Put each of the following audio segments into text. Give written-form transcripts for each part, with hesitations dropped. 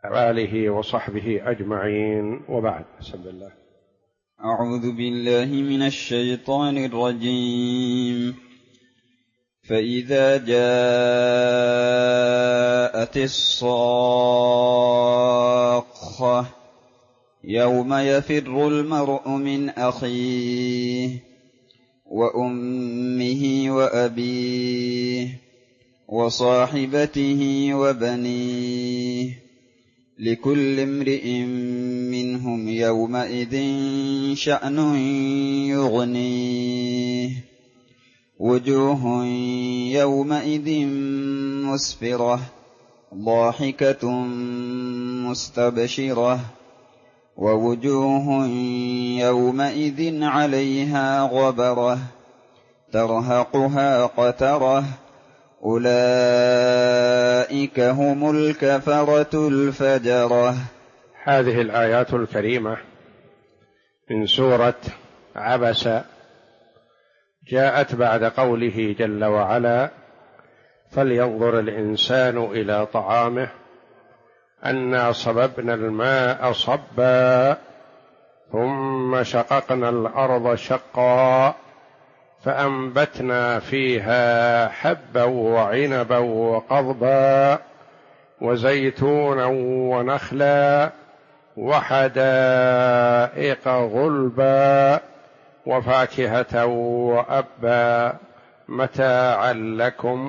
آله وصحبه أجمعين، وبعد. بسم الله. أعوذ بالله من الشيطان الرجيم. فإذا جاءت الصاخة يوم يفر المرء من أخيه وأمه وأبيه وصاحبته وبنيه لكل امرئ منهم يومئذ شأن يغنيه وجوه يومئذ مسفرة ضاحكة مستبشرة ووجوه يومئذ عليها غبرة ترهقها قترة أولئك هم الكفرة الفجرة. هذه الآيات الكريمة من سورة عبس جاءت بعد قوله جل وعلا: فلينظر الإنسان إلى طعامه أنا صببنا الماء صبا ثم شققنا الأرض شقا فأنبتنا فيها حبا وعنبا وقضبا وزيتونا ونخلا وحدائق غلبا وفاكهة وأبا متاعا لكم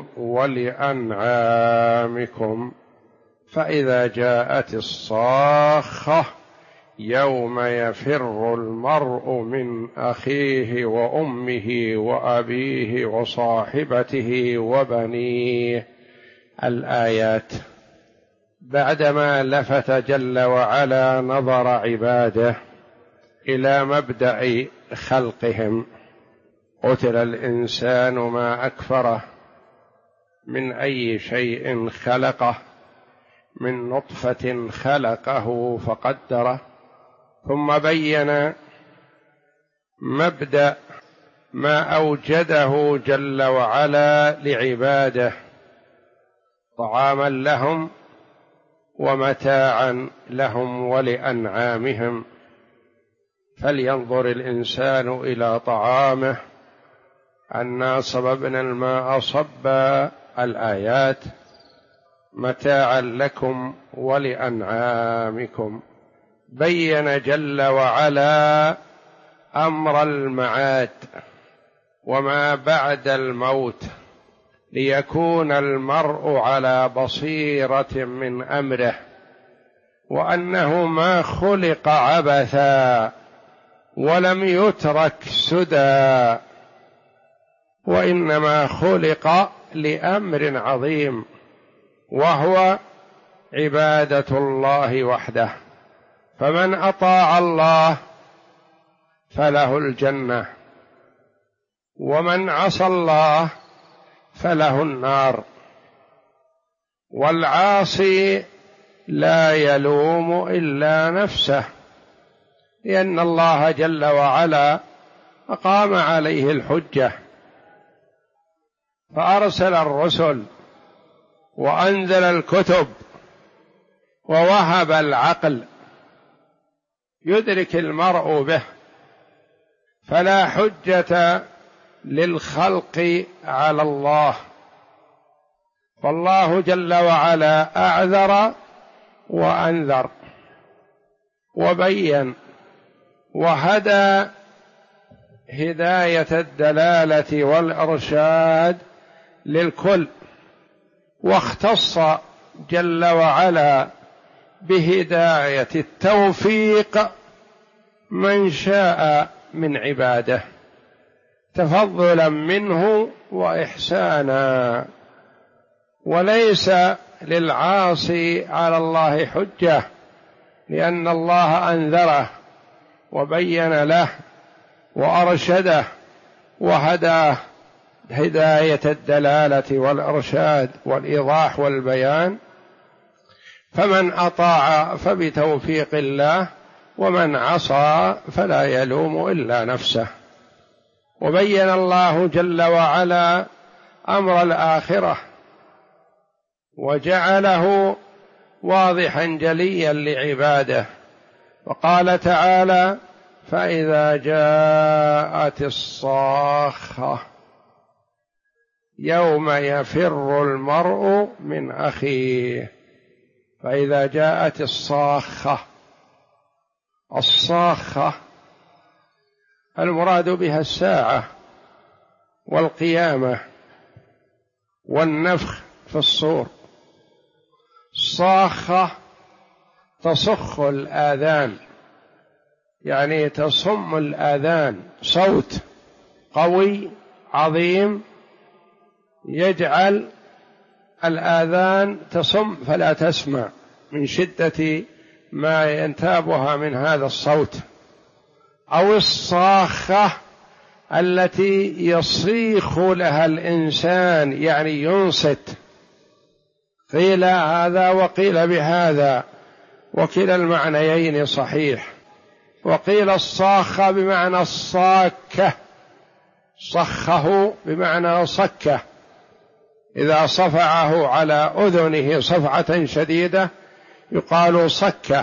ولأنعامكم. فإذا جاءت الصاخة يوم يفر المرء من أخيه وأمه وأبيه وصاحبته وبنيه. الآيات بعدما لفت جل وعلا نظر عباده إلى مبدأ خلقهم: قتل الإنسان ما أكفره، من أي شيء خلقه، من نطفة خلقه فقدره. ثم بين مبدأ ما أوجده جل وعلا لعباده طعاما لهم ومتاعا لهم ولأنعامهم. فلينظر الإنسان إلى طعامه أنا صببنا الماء صبا، الآيات متاعا لكم ولأنعامكم. بين جل وعلا أمر المعاد وما بعد الموت ليكون المرء على بصيرة من أمره، وأنه ما خلق عبثا ولم يترك سدى، وإنما خلق لأمر عظيم وهو عبادة الله وحده. فمن أطاع الله فله الجنة، ومن عصى الله فله النار. والعاصي لا يلوم إلا نفسه، لأن الله جل وعلا أقام عليه الحجة فأرسل الرسل وأنزل الكتب ووهب العقل يدرك المرء به، فلا حجة للخلق على الله. فالله جل وعلا أعذر وأنذر وبين وهدى هداية الدلالة والإرشاد للكل، واختص جل وعلا بهداية التوفيق من شاء من عباده تفضلا منه وإحسانا. وليس للعاصي على الله حجة، لأن الله أنذره وبين له وأرشده وهداه هداية الدلالة والإرشاد والإيضاح والبيان. فمن أطاع فبتوفيق الله، ومن عصى فلا يلوم إلا نفسه. وبين الله جل وعلا أمر الآخرة وجعله واضحا جليا لعباده. وقال تعالى: فإذا جاءت الصاخة يوم يفر المرء من أخيه. فإذا جاءت الصاخة، الصاخة المراد بها الساعة والقيامة والنفخ في الصور. الصاخة تصخ الآذان، يعني تصم الآذان، صوت قوي عظيم يجعل الآذان تصم فلا تسمع من شدة ما ينتابها من هذا الصوت. أو الصاخة التي يصيخ لها الإنسان، يعني ينصت. قيل هذا وقيل بهذا، وكلا المعنيين صحيح. وقيل الصاخة بمعنى الصاكة، صخه بمعنى صكه، إذا صفعه على أذنه صفعة شديدة يقال صكه،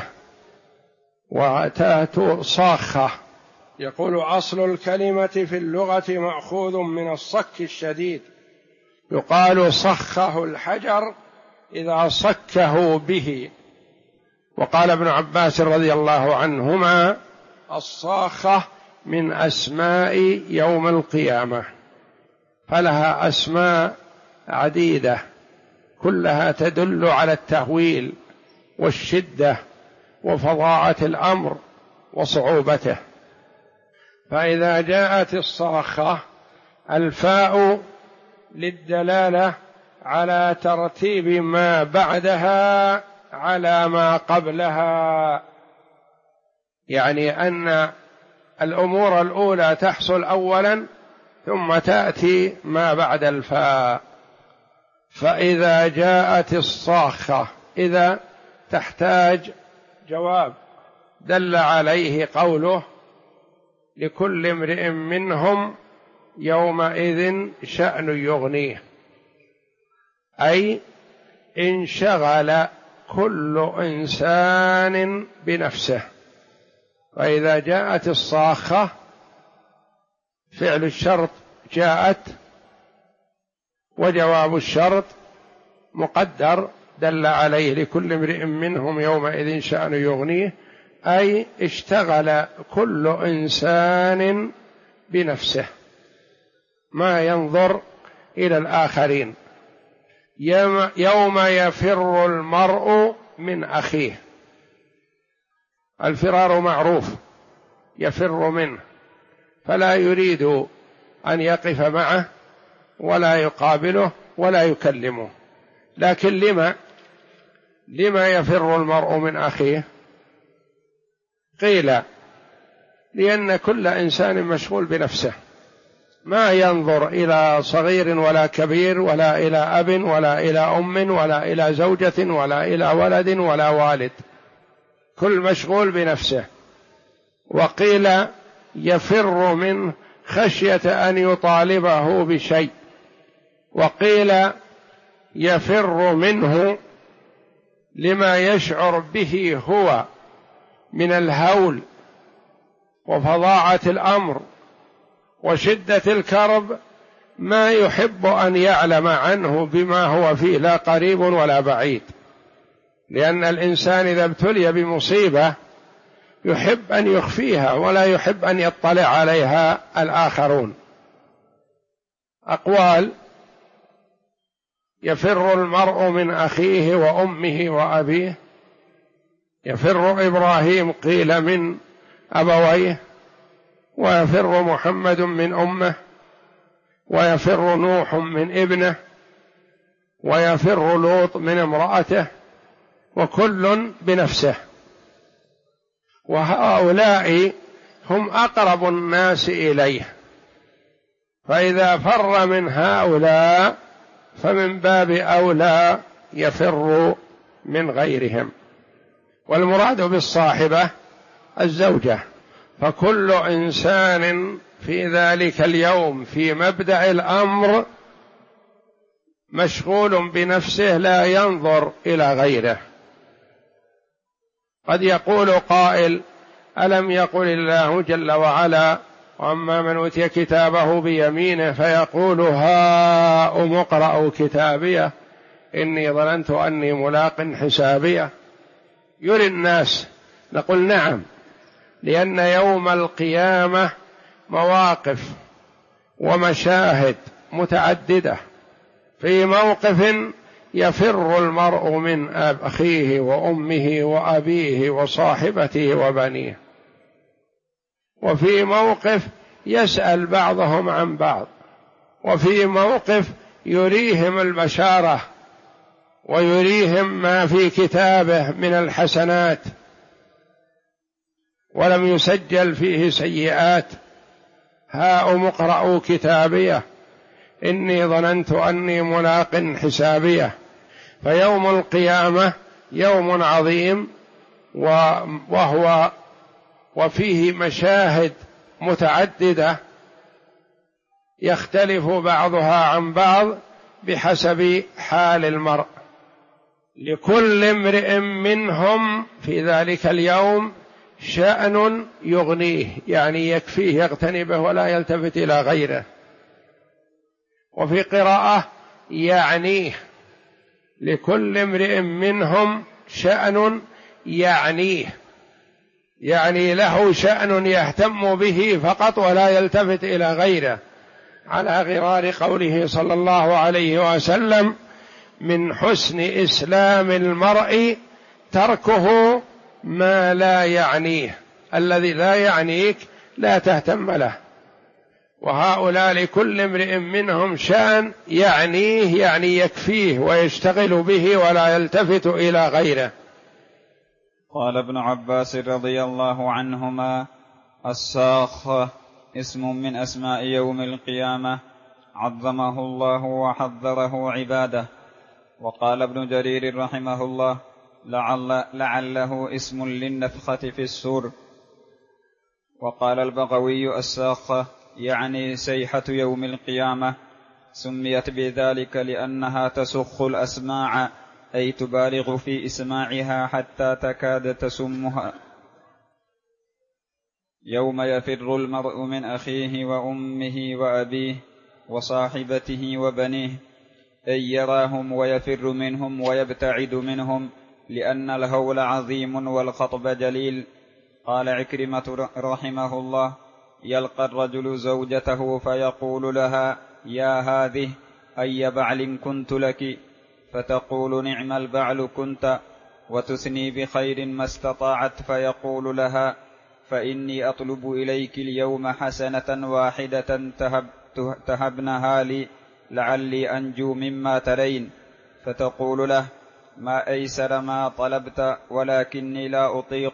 وتأتي صاخة. يقول: أصل الكلمة في اللغة مأخوذ من الصك الشديد، يقال صخه الحجر إذا صكه به. وقال ابن عباس رضي الله عنهما: الصاخة من أسماء يوم القيامة، فلها أسماء عديدة كلها تدل على التهويل والشدة وفظاعة الأمر وصعوبته. فإذا جاءت الصاخة، الفاء للدلالة على ترتيب ما بعدها على ما قبلها، يعني أن الأمور الأولى تحصل أولا ثم تأتي ما بعد الفاء. فإذا جاءت الصاخة، إذا تحتاج جواب دل عليه قوله: لكل امرئ منهم يومئذ شأن يغنيه، أي انشغل كل إنسان بنفسه. فإذا جاءت الصاخة فعل الشرط جاءت، وجواب الشرط مقدر دل عليه: لكل امرئ منهم يومئذ شأن يغنيه، أي اشتغل كل إنسان بنفسه، ما ينظر إلى الآخرين. يوم يفر المرء من أخيه، الفرار معروف، يفر منه، فلا يريد أن يقف معه ولا يقابله ولا يكلمه. لكن لما يفر المرء من أخيه؟ قيل: لأن كل إنسان مشغول بنفسه، ما ينظر إلى صغير ولا كبير، ولا إلى أب ولا إلى أم ولا إلى زوجة ولا إلى ولد ولا والد، كل مشغول بنفسه. وقيل: يفر منه خشية أن يطالبه بشيء، وقيل: يفر منه لما يشعر به هو من الهول وفظاعة الأمر وشدة الكرب، ما يحب أن يعلم عنه بما هو فيه، لا قريب ولا بعيد. لأن الإنسان إذا ابتلي بمصيبة يحب أن يخفيها ولا يحب أن يطلع عليها الآخرون. أقوال: يفر المرء من أخيه وأمه وأبيه، يفر إبراهيم قيل من أبويه، ويفر محمد من أمه، ويفر نوح من ابنه، ويفر لوط من امرأته، وكل بنفسه. وهؤلاء هم أقرب الناس إليه، فإذا فر من هؤلاء فمن باب أولى يفر من غيرهم. والمراد بالصاحبة الزوجة، فكل إنسان في ذلك اليوم في مبدأ الأمر مشغول بنفسه، لا ينظر إلى غيره، قد يقول قائل: ألم يقل الله جل وعلا: وأما من أوتي كتابه بيمينه فيقول هاؤم اقرءوا كتابيه إني ظننت أني ملاق حسابيه. يري الناس. نقول: نعم، لأن يوم القيامة مواقف ومشاهد متعددة. في موقف يفر المرء من أخيه وأمه وأبيه وصاحبته وبنيه، وفي موقف يسأل بعضهم عن بعض، وفي موقف يريهم البشارة ويريهم ما في كتابه من الحسنات ولم يسجل فيه سيئات. هاؤم اقرءوا كتابيه إني ظننت أني ملاق حسابيه. فيوم القيامة يوم عظيم، وفيه مشاهد متعددة يختلف بعضها عن بعض بحسب حال المرء. لكل امرئ منهم في ذلك اليوم شأن يغنيه، يعني يكفيه يغتني به ولا يلتفت إلى غيره. وفي قراءة يعنيه: لكل امرئ منهم شأن يعنيه، يعني له شأن يهتم به فقط ولا يلتفت إلى غيره، على غرار قوله صلى الله عليه وسلم: من حسن إسلام المرء تركه ما لا يعنيه. الذي لا يعنيك لا تهتم له. وهؤلاء لكل امرئ منهم شأن يعنيه، يعني يكفيه ويشتغل به ولا يلتفت إلى غيره. قال ابن عباس رضي الله عنهما: الساخة اسم من أسماء يوم القيامة عظمه الله وحذره عباده. وقال ابن جرير رحمه الله: لعله اسم للنفخة في السور. وقال البغوي: الساخة يعني سيحة يوم القيامة، سميت بذلك لأنها تسخ الأسماع، أي تبالغ في إسماعها حتى تكاد تسمها. يوم يفر المرء من أخيه وأمه وأبيه وصاحبته وبنيه، أي يراهم ويفر منهم ويبتعد منهم، لأن الهول عظيم والخطب جليل. قال عكرمة رحمه الله: يلقى الرجل زوجته فيقول لها: يا هذه أي بعل كنت لك؟ فتقول: نعم البعل كنت، وتثني بخير ما استطاعت، فيقول لها: فإني أطلب إليك اليوم حسنة واحدة تهبنها لي لعلي أنجو مما ترين. فتقول له: ما أيسر ما طلبت، ولكني لا أطيق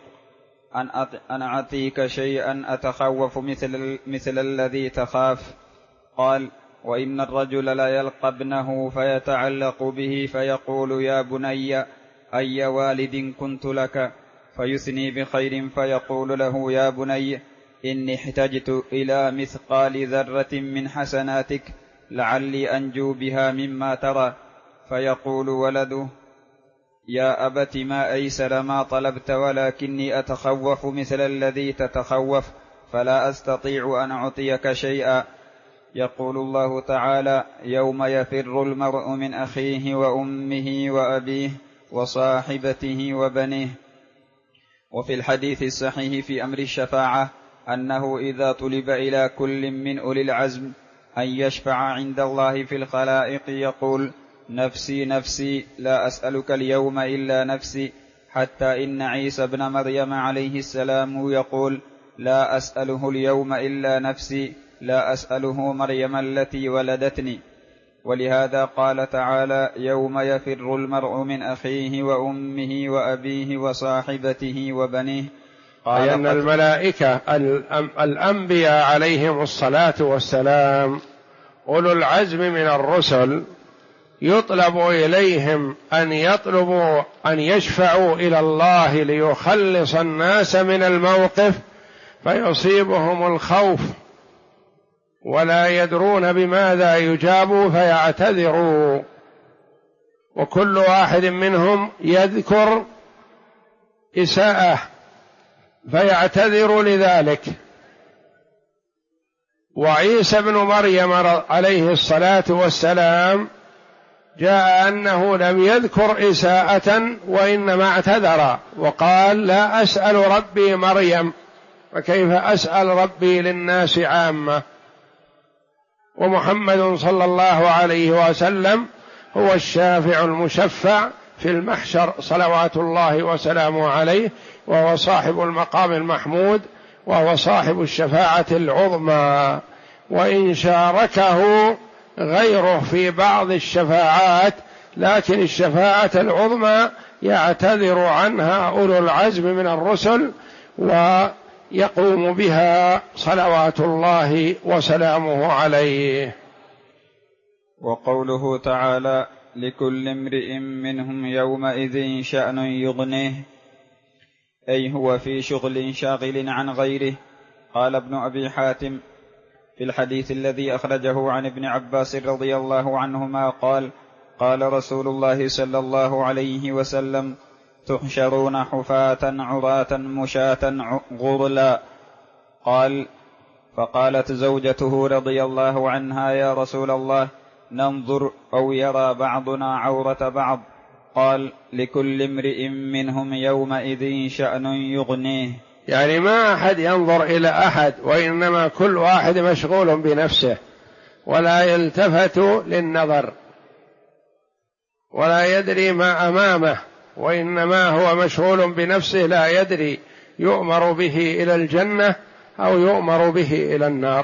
أن أعطيك شيئا أتخوف مثل الذي تخاف. قال: وإن الرجل لا يلقى ابنه فيتعلق به فيقول: يا بني أي والد كنت لك؟ فيثني بخير فيقول له: يا بني إني احتجت إلى مثقال ذرة من حسناتك لعلي أنجو بها مما ترى. فيقول ولده: يا أبت ما أيسر ما طلبت، ولكني أتخوف مثل الذي تتخوف، فلا أستطيع أن أعطيك شيئا. يقول الله تعالى: يوم يفر المرء من أخيه وأمه وأبيه وصاحبته وبنيه. وفي الحديث الصحيح في أمر الشفاعة أنه إذا طلب إلى كل من أولي العزم أن يشفع عند الله في الخلائق يقول: نفسي نفسي لا أسألك اليوم إلا نفسي، حتى إن عيسى ابن مريم عليه السلام يقول: لا أسأله اليوم إلا نفسي، لا أسأله مريم التي ولدتني. ولهذا قال تعالى: يوم يفر المرء من أخيه وأمه وأبيه وصاحبته وبنيه. قال أن الملائكة الأنبياء عليهم الصلاة والسلام أولو العزم من الرسل يطلب إليهم أن يطلبوا أن يشفعوا إلى الله ليخلص الناس من الموقف، فيصيبهم الخوف ولا يدرون بماذا يجابوا فيعتذروا، وكل واحد منهم يذكر إساءة فيعتذر لذلك. وعيسى بن مريم عليه الصلاة والسلام جاء أنه لم يذكر إساءة وإنما اعتذر وقال: لا أسأل ربي مريم، فكيف أسأل ربي للناس عامة؟ ومحمد صلى الله عليه وسلم هو الشافع المشفع في المحشر صلوات الله وسلامه عليه، وهو صاحب المقام المحمود، وهو صاحب الشفاعة العظمى. وإن شاركه غيره في بعض الشفاعات، لكن الشفاعة العظمى يعتذر عنها أولو العزم من الرسل ويقوم بها صلوات الله وسلامه عليه. وقوله تعالى: لكل امرئ منهم يومئذ شأن يغنيه، أي هو في شغل شاغل عن غيره. قال ابن أبي حاتم في الحديث الذي أخرجه عن ابن عباس رضي الله عنهما قال: قال رسول الله صلى الله عليه وسلم: تحشرون حفاة عراة مشاة غرلا. قال: فقالت زوجته رضي الله عنها: يا رسول الله، ننظر أو يرى بعضنا عورة بعض. قال: لكل امرئ منهم يومئذ شأن يغنيه. يعني ما أحد ينظر إلى أحد، وإنما كل واحد مشغول بنفسه ولا يلتفت للنظر ولا يدري ما أمامه، وإنما هو مشغول بنفسه لا يدري يؤمر به إلى الجنة أو يؤمر به إلى النار.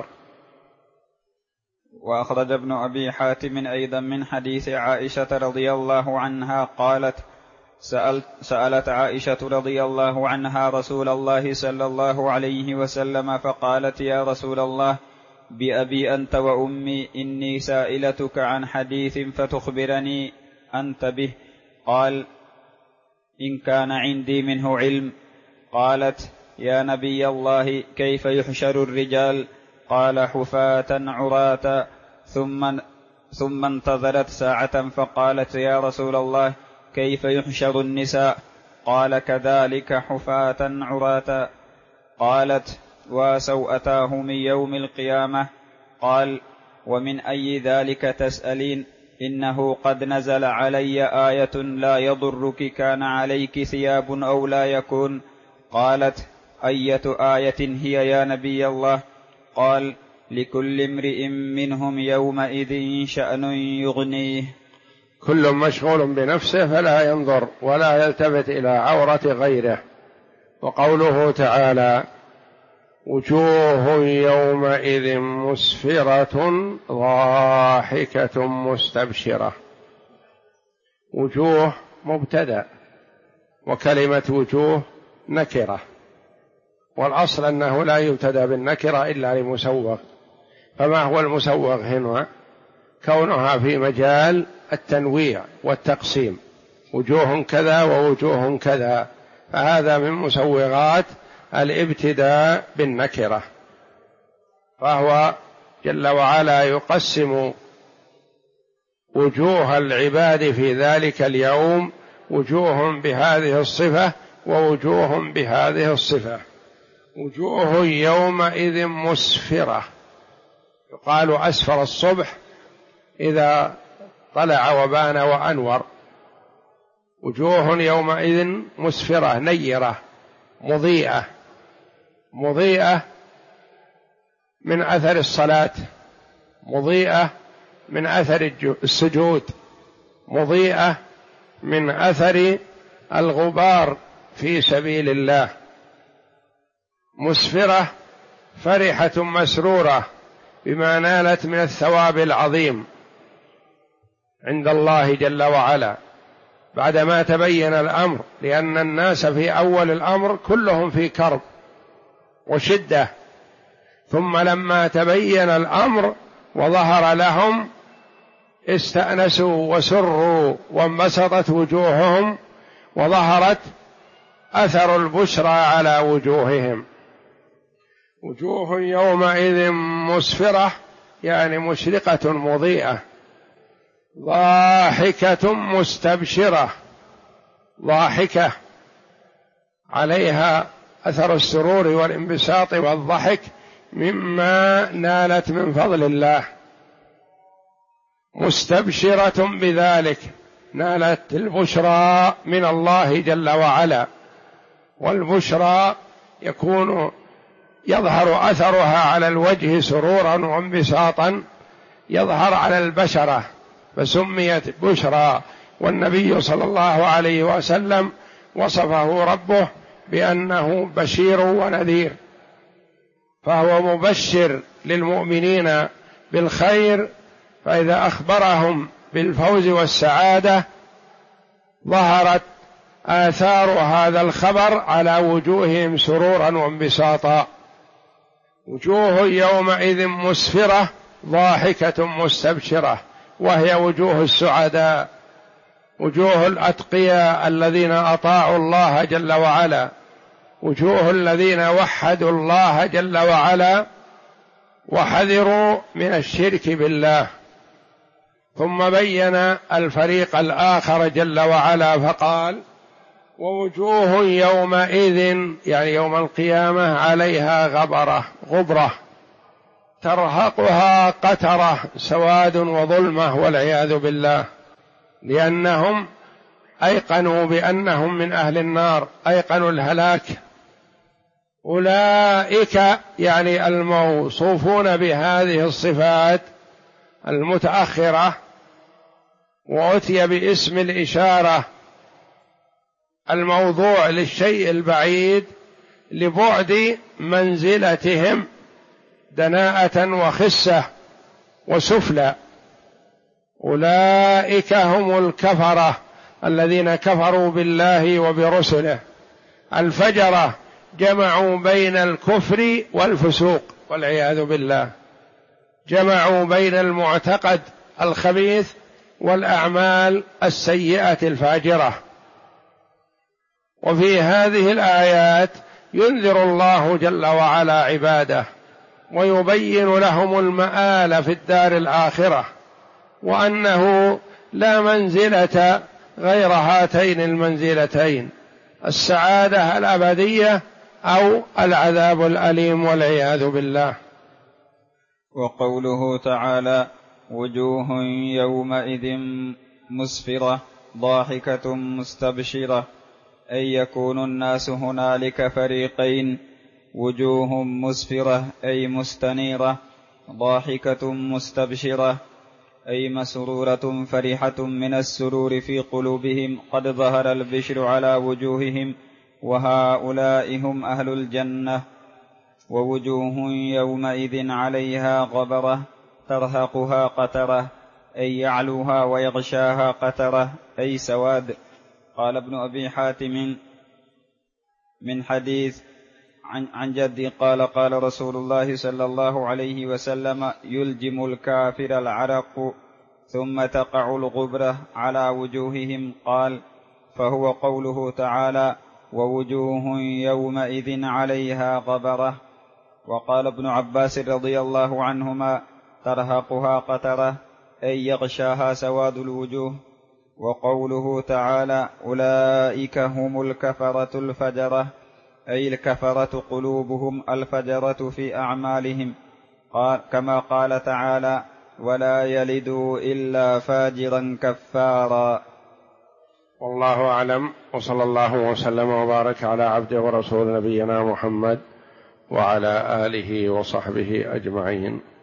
وأخرج ابن أبي حاتم أيضا من حديث عائشة رضي الله عنها قالت: سألت عائشة رضي الله عنها رسول الله صلى الله عليه وسلم فقالت: يا رسول الله، بأبي أنت وأمي، إني سائلتك عن حديث فتخبرني أنت به. قال: إن كان عندي منه علم. قالت: يا نبي الله، كيف يحشر الرجال؟ قال: حفاة عراة. ثم انتظرت ساعة فقالت: يا رسول الله، كيف يحشر النساء؟ قال: كذلك حفاة عراة. قالت: وسوءتاهم يوم القيامة. قال: ومن أي ذلك تسألين؟ إنه قد نزل علي آية لا يضرك كان عليك ثياب أو لا يكون. قالت: أية آية هي يا نبي الله؟ قال: لكل امرئ منهم يومئذ شأن يغنيه. كل مشغول بنفسه فلا ينظر ولا يلتفت إلى عورة غيره. وقوله تعالى: وجوه يومئذ مسفرة ضاحكة مستبشرة. وجوه مبتدأ، وكلمة وجوه نكرة، والأصل أنه لا يبتدأ بالنكرة إلا لمسوغ. فما هو المسوغ هنا؟ كونها في مجال التنويع والتقسيم، وجوه كذا ووجوه كذا، فهذا من مسوغات الابتداء بالنكرة. فهو جل وعلا يقسم وجوه العباد في ذلك اليوم وجوه بهذه الصفة ووجوه بهذه الصفة. وجوه يومئذ مسفرة، يقال أسفر الصبح إذا طلع وبان وأنور. وجوه يومئذ مسفرة نيرة مضيئة، مضيئة من أثر الصلاة، مضيئة من أثر السجود، مضيئة من أثر الغبار في سبيل الله، مسفرة فرحة مسرورة بما نالت من الثواب العظيم عند الله جل وعلا بعدما تبين الأمر، لأن الناس في أول الأمر كلهم في كرب وشدة، ثم لما تبين الأمر وظهر لهم استأنسوا وسروا وانبسطت وجوههم وظهرت أثر البشرى على وجوههم. وجوه يومئذ مسفرة يعني مشرقة مضيئة، ضاحكة مستبشرة، ضاحكة عليها أثر السرور والانبساط والضحك مما نالت من فضل الله، مستبشرة بذلك، نالت البشرى من الله جل وعلا. والبشرى يظهر أثرها على الوجه سرورا وانبساطا، يظهر على البشرة، فسميت بشرى. والنبي صلى الله عليه وسلم وصفه ربه بأنه بشير ونذير، فهو مبشر للمؤمنين بالخير، فإذا أخبرهم بالفوز والسعادة ظهرت آثار هذا الخبر على وجوههم سرورا وانبساطا. وجوه يومئذ مسفرة ضاحكة مستبشرة، وهي وجوه السعداء، وجوه الأتقياء الذين أطاعوا الله جل وعلا، وجوه الذين وحدوا الله جل وعلا وحذروا من الشرك بالله. ثم بين الفريق الآخر جل وعلا فقال: ووجوه يومئذ، يعني يوم القيامة، عليها غبرة ترهقها قترة، سواد وظلمة والعياذ بالله، لأنهم أيقنوا بأنهم من أهل النار، أيقنوا الهلاك. أولئك يعني الموصوفون بهذه الصفات المتأخرة، وأتي باسم الإشارة الموضوع للشيء البعيد لبعد منزلتهم دناءة وخسة وسفلى. أولئك هم الكفرة الذين كفروا بالله وبرسله. الفجرة جمعوا بين الكفر والفسوق والعياذ بالله، جمعوا بين المعتقد الخبيث والأعمال السيئة الفاجرة. وفي هذه الآيات ينذر الله جل وعلا عباده ويبين لهم المآل في الدار الآخرة، وأنه لا منزلة غير هاتين المنزلتين: السعادة الأبدية أو العذاب الأليم والعياذ بالله. وقوله تعالى: وجوه يومئذ مسفرة ضاحكة مستبشرة، أي يكون الناس هنالك فريقين: وجوه مسفرة أي مستنيرة، ضاحكة مستبشرة أي مسرورة فرحة من السرور في قلوبهم، قد ظهر البشر على وجوههم، وهؤلاء هم أهل الجنة. ووجوه يومئذ عليها غبرة ترهقها قترة، أي يعلوها ويغشاها قترة أي سواد. قال ابن أبي حاتم من حديث عن جدي قال: قال رسول الله صلى الله عليه وسلم: يلجم الكافر العرق ثم تقع الغبرة على وجوههم. قال: فهو قوله تعالى: ووجوه يومئذ عليها غبرة. وقال ابن عباس رضي الله عنهما: ترهقها قترة أي يغشاها سواد الوجوه. وقوله تعالى: أولئك هم الكفرة الفجرة، أي الكفرة قلوبهم الفجرة في أعمالهم، كما قال تعالى: ولا يلدوا إلا فاجرا كفارا. والله أعلم، وصلى الله وسلم وبارك على عبده ورسول نبينا محمد وعلى آله وصحبه أجمعين.